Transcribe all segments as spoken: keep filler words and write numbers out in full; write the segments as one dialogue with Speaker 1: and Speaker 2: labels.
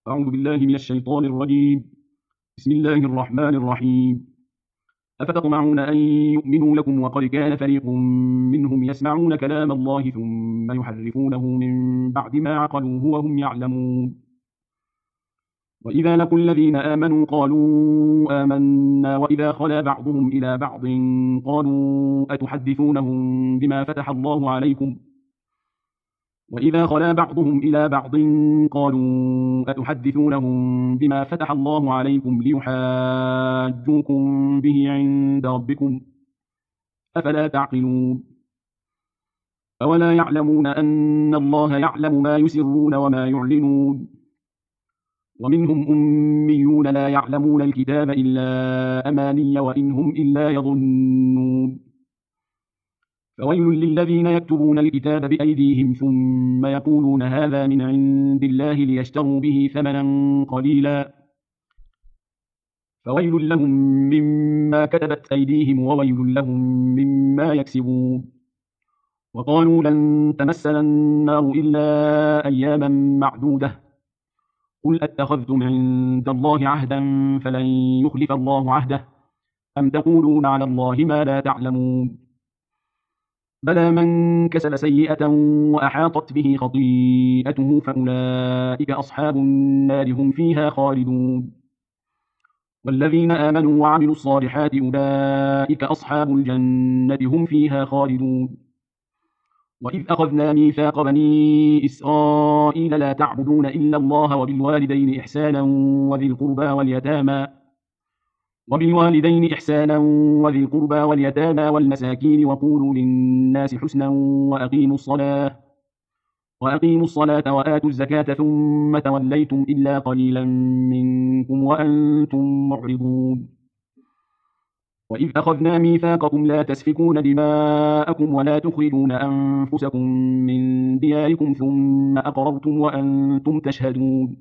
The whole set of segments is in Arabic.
Speaker 1: أعوذ بالله من الشيطان الرجيم. بسم الله الرحمن الرحيم. أفتطمعون أن يؤمنوا لكم وقد كان فريق منهم يسمعون كلام الله ثم يحرفونه من بعد ما عقلوه وهم يعلمون. وإذا لقوا الذين آمنوا قالوا آمنا وإذا خلا بعضهم إلى بعض قالوا أتحدثونهم بما فتح الله عليكم وإذا خلا بعضهم إلى بعض قالوا أتحدثونهم بما فتح الله عليكم ليحاجوكم به عند ربكم أفلا تعقلون. أولا يعلمون أن الله يعلم ما يسرون وما يعلنون. ومنهم أميون لا يعلمون الكتاب إلا أماني وإن هم إلا يظنون. فويل للذين يكتبون الكتاب بأيديهم ثم يقولون هذا من عند الله ليشتروا به ثمنا قليلا فويل لهم مما كتبت أيديهم وويل لهم مما يكسبون. وقالوا لن تمسنا النار إلا أياما معدودة قل أتخذتم عند الله عهدا فلن يخلف الله عهده أم تقولون على الله ما لا تعلمون. بلى من كسب سيئة وأحاطت به خطيئته فأولئك أصحاب النار هم فيها خالدون. والذين آمنوا وعملوا الصالحات أولئك أصحاب الجنة هم فيها خالدون. وإذ أخذنا ميثاق بني إسرائيل لا تعبدون إلا الله وبالوالدين إحسانا وذي القربى واليتامى وبالوالدين إحسانا وذي القربى واليتامى والمساكين وقولوا للناس حسنا وأقيموا الصلاة وأقيموا الصلاة وآتوا الزكاة ثم توليتم إلا قليلا منكم وأنتم معرضون. وإذ أخذنا ميثاقكم لا تسفكون دماءكم ولا تخرجون أنفسكم من دياركم ثم أقررتم وأنتم تشهدون.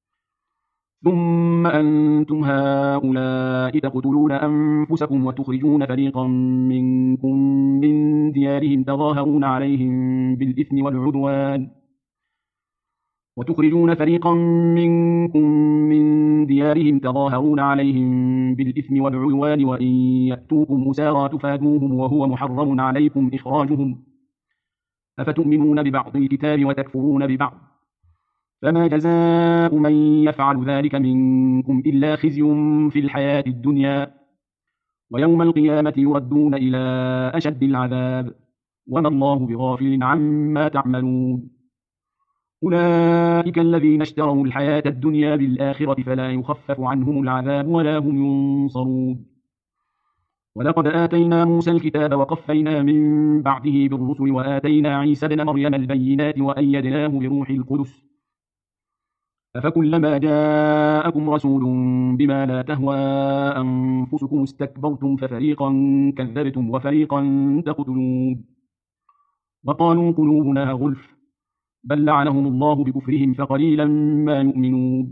Speaker 1: ثم أنتم هؤلاء تقتلون أنفسكم وتخرجون فريقا منكم من ديارهم تظاهرون عليهم بالإثم والعدوان وتخرجون فريقا منكم من ديارهم تظاهرون عليهم بالإثم والعدوان وإن يأتوكم أسارى تفادوهم وهو محرم عليكم إخراجهم أفتؤمنون ببعض الكتاب وتكفرون ببعض فما جزاء من يفعل ذلك منكم إلا خزي في الحياة الدنيا ويوم القيامة يردون إلى أشد العذاب وما الله بغافل عما تعملون. أولئك الذين اشتروا الحياة الدنيا بالآخرة فلا يخفف عنهم العذاب ولا هم ينصرون. ولقد آتينا موسى الكتاب وقفينا من بعده بالرسل وآتينا عيسى ابن مريم البينات وأيدناه بروح القدس أفكلما جاءكم رسول بما لا تهوى أنفسكم استكبرتم ففريقا كذبتم وفريقا تقتلون. وقالوا قلوبنا غلف بل لعنهم الله بكفرهم فقليلا ما يؤمنون.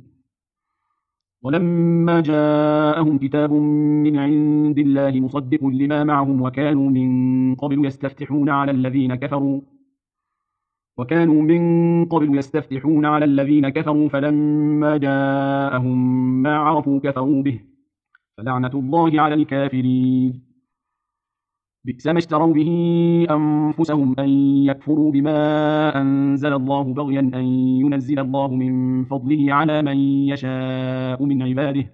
Speaker 1: ولما جاءهم كتاب من عند الله مصدق لما معهم وكانوا من قبل يستفتحون على الذين كفروا وكانوا من قبل يستفتحون على الذين كفروا فلما جاءهم ما عرفوا كفروا به فلعنة الله على الكافرين. بئس ما اشتروا به أنفسهم أن يكفروا بما أنزل الله بغيا أن ينزل الله من فضله على من يشاء من عباده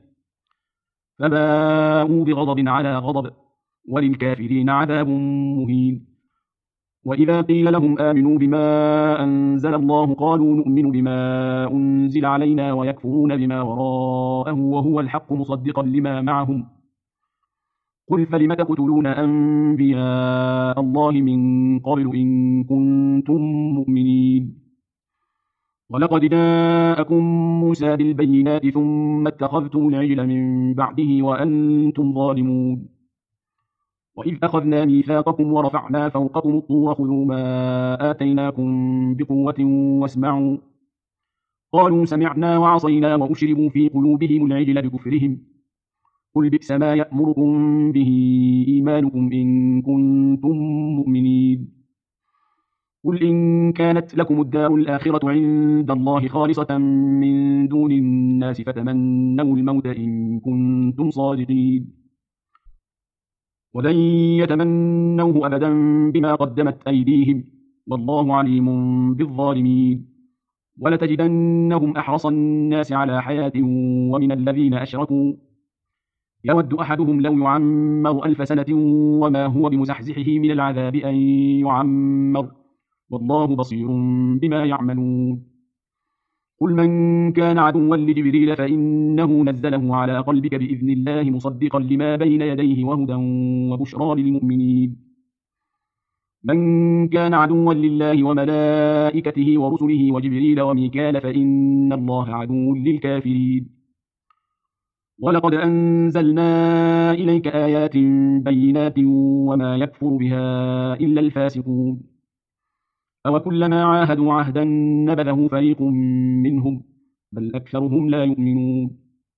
Speaker 1: فباءوا بغضب على غضب وللكافرين عذاب مهين. وإذا قيل لهم آمنوا بما أنزل الله قالوا نؤمن بما أنزل علينا ويكفرون بما وراءه وهو الحق مصدقا لما معهم قل فلم تقتلون أنبياء الله من قبل إن كنتم مؤمنين. ولقد جاءكم موسى بالبينات ثم اتخذتم العجل من بعده وأنتم ظالمون. وإذ أخذنا ميثاقكم ورفعنا فوقكم الطور خذوا ما آتيناكم بقوة واسمعوا قالوا سمعنا وعصينا وأشربوا في قلوبهم العجل بكفرهم قل بئس ما يأمركم به إيمانكم إن كنتم مؤمنين. قل إن كانت لكم الدار الآخرة عند الله خالصة من دون الناس فتمنوا الموت إن كنتم صادقين ولن يتمنوه أبدا بما قدمت أيديهم والله عليم بالظالمين ولتجدنهم أحرص الناس على حياة ومن الذين أشركوا يود أحدهم لو يعمر ألف سنة وما هو بمزحزحه من العذاب أن يعمر والله بصير بما يعملون قل من كان عدوا لجبريل فإنه نزله على قلبك بإذن الله مصدقا لما بين يديه وهدى وبشرى للمؤمنين من كان عدوا لله وملائكته ورسله وجبريل وميكال فإن الله عدو للكافرين ولقد أنزلنا إليك آيات بينات وما يكفر بها إلا الفاسقون أوكلما عاهدوا عهدا نبذه فريق منهم بل أكثرهم لا يؤمنون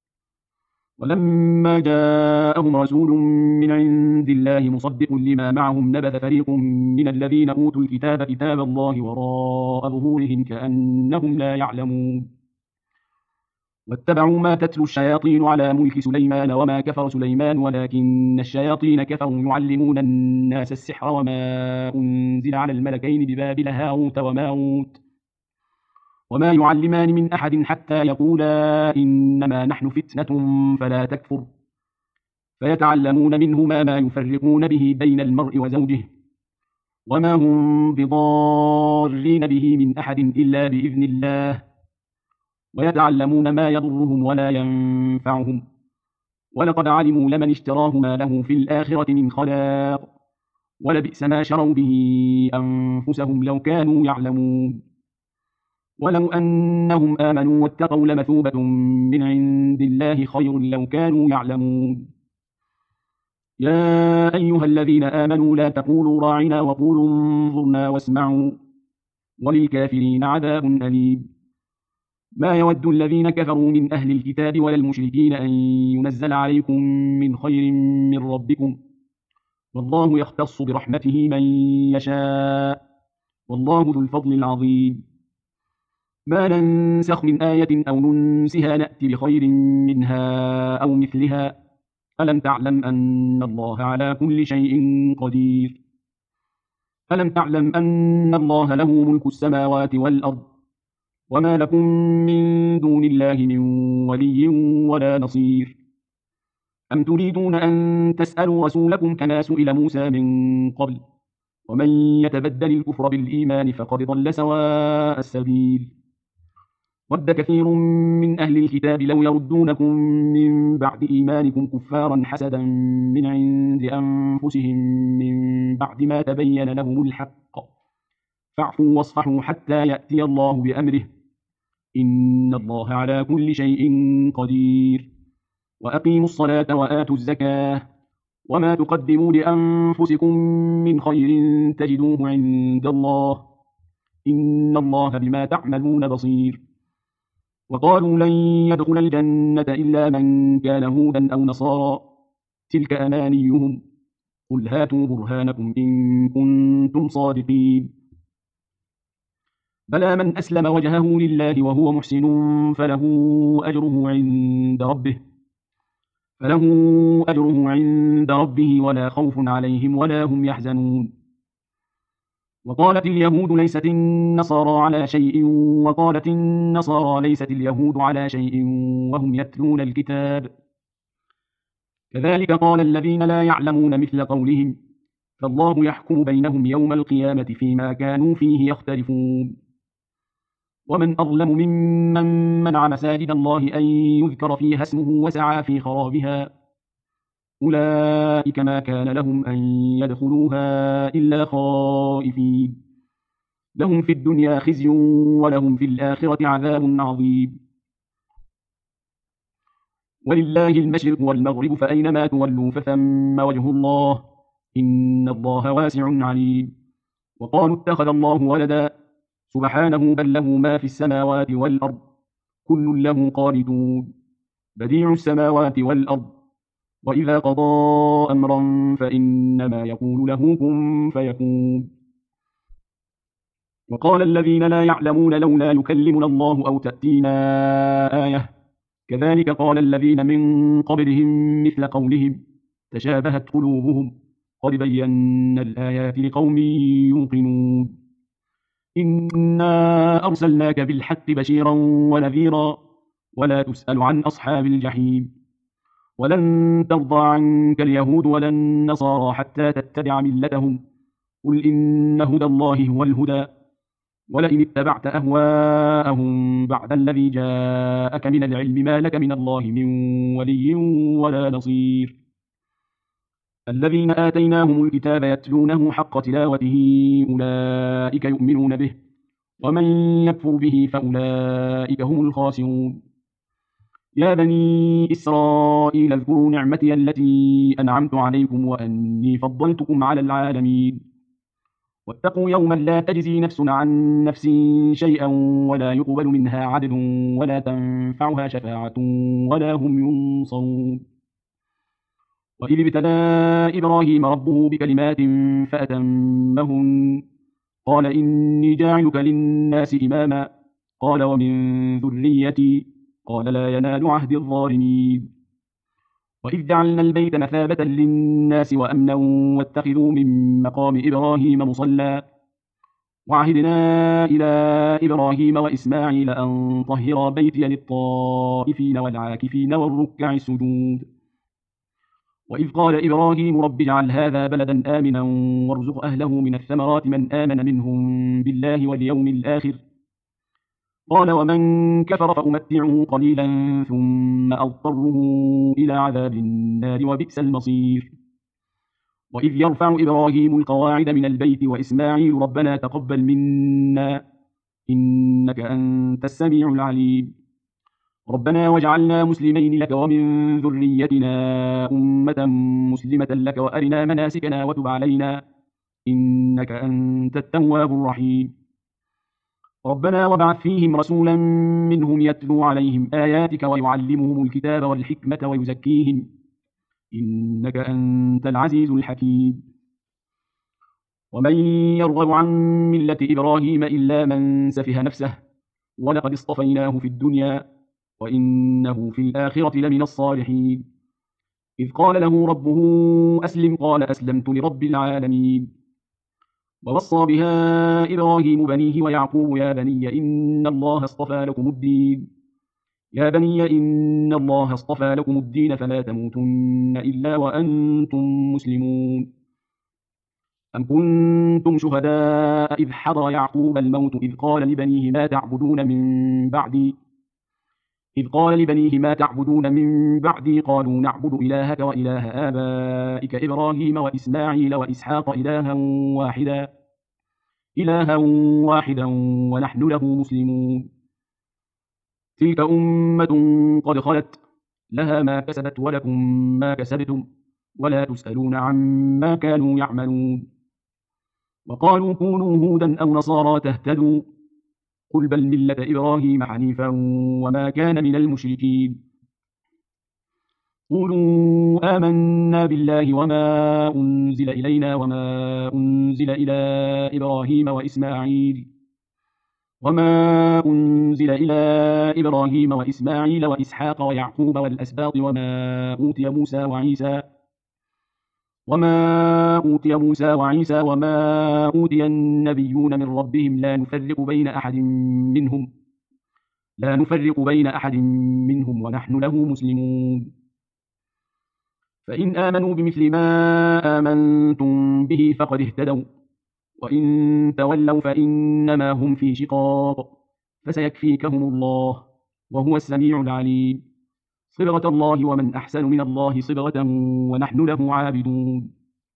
Speaker 1: ولما جاءهم رسول من عند الله مصدق لما معهم نبذ فريق من الذين أوتوا الكتاب كتاب الله وراء ظهورهم كأنهم لا يعلمون واتبعوا ما تتلو الشياطين على ملك سليمان وما كفر سليمان ولكن الشياطين كفروا يعلمون الناس السحر وما أنزل على الملكين ببابل هاروت وماروت وما يعلمان من أحد حتى يقولا إنما نحن فتنة فلا تكفر فيتعلمون منهما ما يفرقون به بين المرء وزوجه وما هم بضارين به من أحد إلا بإذن الله ويتعلمون ما يضرهم ولا ينفعهم ولقد علموا لمن اشتراه ما له في الآخرة من خلاق ولبئس ما شروا به أنفسهم لو كانوا يعلمون ولو أنهم آمنوا واتقوا لمثوبة من عند الله خير لو كانوا يعلمون يا أيها الذين آمنوا لا تقولوا راعنا وقولوا انظرنا واسمعوا وللكافرين عذاب أليم ما يود الذين كفروا من أهل الكتاب ولا المشركين أن ينزل عليكم من خير من ربكم والله يختص برحمته من يشاء والله ذو الفضل العظيم ما ننسخ من آية أو ننسها نأتي بخير منها أو مثلها ألم تعلم أن الله على كل شيء قدير ألم تعلم أن الله له ملك السماوات والأرض وما لكم من دون الله من ولي ولا نصير أم تريدون أن تسألوا رسولكم كما سئل موسى من قبل ومن يتبدل الكفر بالإيمان فقد ضل سواء السبيل ود كثير من أهل الكتاب لو يردونكم من بعد إيمانكم كفارا حسدا من عند أنفسهم من بعد ما تبين لهم الحق فاعفوا واصفحوا حتى يأتي الله بأمره إن الله على كل شيء قدير وأقيموا الصلاة وآتوا الزكاة وما تقدموا لأنفسكم من خير تجدوه عند الله إن الله بما تعملون بصير وقالوا لن يدخل الجنة إلا من كان هودا أو نصارى تلك أمانيهم قل هاتوا برهانكم إن كنتم صادقين بلى من أسلم وجهه لله وهو محسن فله أجره عند ربه فله أجره عند ربه ولا خوف عليهم ولا هم يحزنون وقالت اليهود ليست النصارى على شيء وقالت النصارى ليست اليهود على شيء وهم يتلون الكتاب كذلك قال الذين لا يعلمون مثل قولهم فالله يحكم بينهم يوم القيامة فيما كانوا فيه يختلفون ومن أظلم ممن منع مساجد الله أن يذكر فيها اسمه وسعى في خرابها أولئك ما كان لهم أن يدخلوها إلا خائفين لهم في الدنيا خزي ولهم في الآخرة عذاب عظيم ولله المشرق والمغرب فأينما تولوا فثم وجه الله إن الله واسع عليم وقالوا اتخذ الله ولدا سبحانه بل له ما في السماوات والأرض كل له قانتون بديع السماوات والأرض وإذا قضى أمرا فإنما يقول له كن فيكون وقال الذين لا يعلمون لولا يكلمنا الله أو تأتينا آية كذلك قال الذين من قبلهم مثل قولهم تشابهت قلوبهم قد بينا الآيات لقوم يوقنون إنا أرسلناك بالحق بشيرا ونذيرا ولا تسأل عن أصحاب الجحيم ولن ترضى عنك اليهود ولا النصارى حتى تتبع ملتهم قل إن هدى الله هو الهدى ولئن اتبعت أهواءهم بعد الذي جاءك من العلم ما لك من الله من ولي ولا نصير الذين آتيناهم الكتاب يتلونه حق تلاوته أولئك يؤمنون به ومن يكفر به فأولئك هم الخاسرون يا بني إسرائيل اذكروا نعمتي التي أنعمت عليكم وأني فضلتكم على العالمين واتقوا يوما لا تجزي نفس عن نفس شيئا ولا يقبل منها عدل ولا تنفعها شفاعة ولا هم ينصرون وإذ ابتلى إبراهيم ربه بكلمات فأتمهن قال إني جاعلك للناس إماما قال ومن ذريتي قال لا ينال عهد الظالمين وإذ جعلنا البيت مثابة للناس وأمنا واتخذوا من مقام إبراهيم مصلى وعهدنا إلى إبراهيم وإسماعيل أن طهرا بيتي للطائفين والعاكفين والركع السجود وإذ قال إبراهيم رب اجعل هذا بلدا آمنا وارزق أهله من الثمرات من آمن منهم بالله واليوم الآخر قال ومن كفر فأمتعه قليلا ثم أضطره إلى عذاب النار وبئس المصير وإذ يرفع إبراهيم القواعد من البيت وإسماعيل ربنا تقبل منا إنك أنت السميع العليم ربنا واجعلنا مسلمين لك ومن ذريتنا أمة مسلمة لك وأرنا مناسكنا وتب علينا إنك أنت التواب الرحيم ربنا وابعث فيهم رسولا منهم يتلو عليهم آياتك ويعلمهم الكتاب والحكمة ويزكيهم إنك أنت العزيز الحكيم ومن يرغب عن ملة إبراهيم إلا من سفه نفسه ولقد اصطفيناه في الدنيا وإنه في الآخرة لمن الصالحين إذ قال له ربه أسلم قال أسلمت لرب العالمين ووصى بها إبراهيم بنيه ويعقوب يا بني إن الله اصطفى لكم الدين يا بني إن الله اصطفى لكم الدين فلا تموتن إلا وأنتم مسلمون أم كنتم شهداء إذ حضر يعقوب الموت إذ قال لبنيه ما تعبدون من بعدي إذ قال لبنيه ما تعبدون من بعدي قالوا نعبد إلهك وإله آبائك إبراهيم وإسماعيل وإسحاق إلها واحدا إلها واحدا ونحن له مسلمون تلك أمة قد خلت لها ما كسبت ولكم ما كسبتم ولا تسألون عما كانوا يعملون وقالوا كونوا هودا أو نصارى تهتدوا قل بل ملة إبراهيم حنيفا وما كان من المشركين قولوا آمنا بالله وما أنزل إلينا وما أنزل إلى إبراهيم وإسماعيل وما أنزل إلى إبراهيم وإسماعيل وإسحاق ويعقوب والأسباط وما أوتي موسى وعيسى وما أوتي موسى وعيسى وما أوتي النبيون من ربهم لا نفرق بين أحد منهم لا نفرق بين أحد منهم ونحن له مسلمون فإن آمنوا بمثل ما آمنتم به فقد اهتدوا وإن تولوا فإنما هم في شقاق فسيكفيكهم الله وهو السميع العليم صبغة الله ومن أحسن من الله صبغة ونحن له عابدون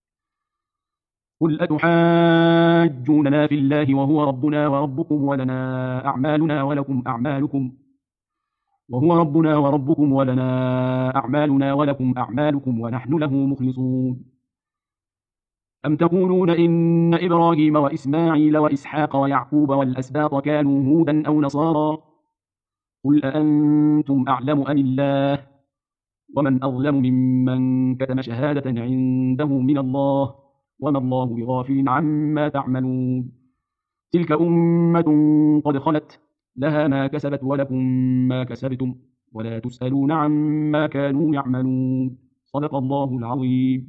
Speaker 1: قل أتحاجوننا في الله وهو ربنا وربكم ولنا أعمالنا ولكم أعمالكم وهو ربنا وربكم ولنا أعمالنا ولكم أعمالكم ونحن له مخلصون أم تقولون إن إبراهيم وإسماعيل وإسحاق ويعقوب والأسباط كانوا هودا أو نصارى قل أأنتم أعلم أم الله ومن أظلم ممن كتم شهادة عنده من الله وما الله بغافل عما تعملون تلك أمة قد خلت لها ما كسبت ولكم ما كسبتم ولا تسألون عما كانوا يعملون. صدق الله العظيم.